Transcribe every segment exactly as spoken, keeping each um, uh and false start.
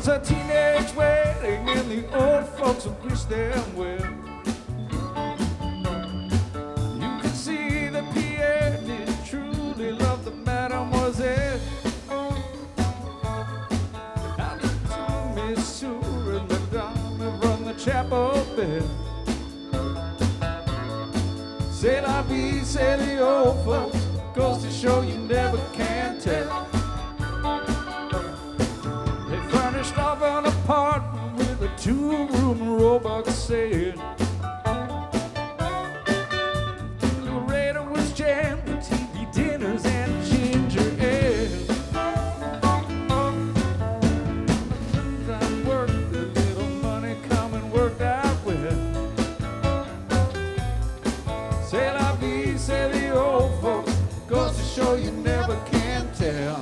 was a teenage wedding and the old folks would wish them well. You could see that Pierre did truly love the mademoiselle. And the two Miss Sue and the dame rung the chapel bell. C'est la vie, say the old folks, goes to show you never can tell. They furnished off an apartment with a two-room robot set. The Loretta was jammed with T V dinners and ginger ale. Time worked, the little money come and worked out well. C'est la vie, say the old folks, goes to show you never can tell.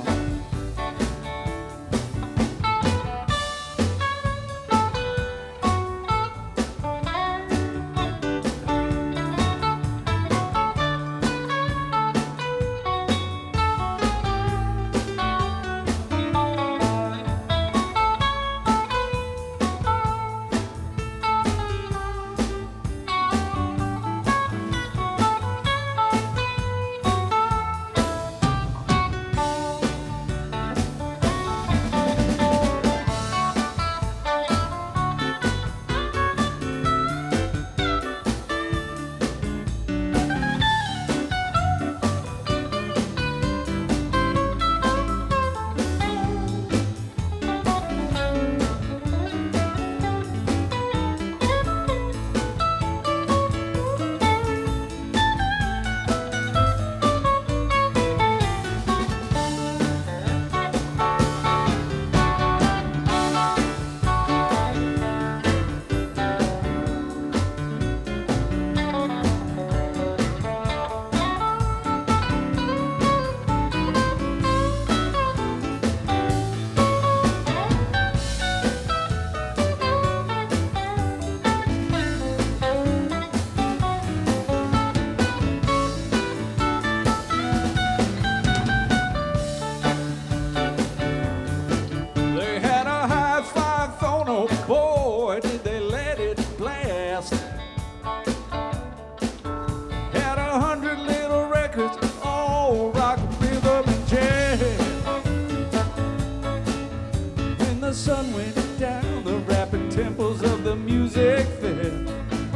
Sun went down, the rapid tempos of the music fell.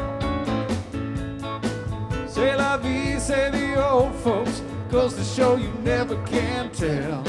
C'est la vie, say the old folks, goes to show you never can tell.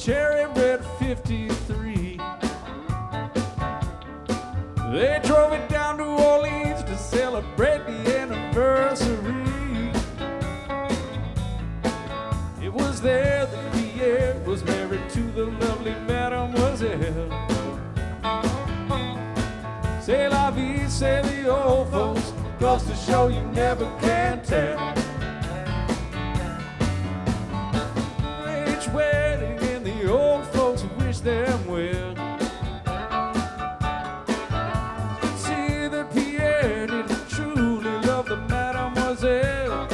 cherry red fifty-three. They drove it down to Orleans to celebrate the anniversary. It was there that Pierre was married to the lovely Mademoiselle. C'est la vie, say the old folks, goes to show you never can tell. Each wedding and the old folks wish them well. See that Pierre did truly love the Mademoiselle.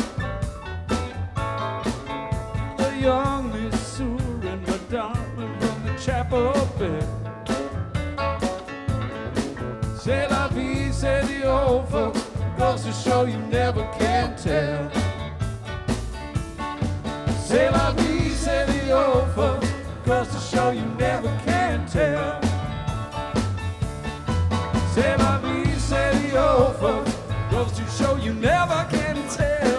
The young Miss Sue and Madonna from the chapel bell. C'est la vie, say the old folks, goes to show you never can tell. C'est la vie, say the old folks, goes to show you never can tell. C'est la vie, say the old folks, goes to show you never can tell.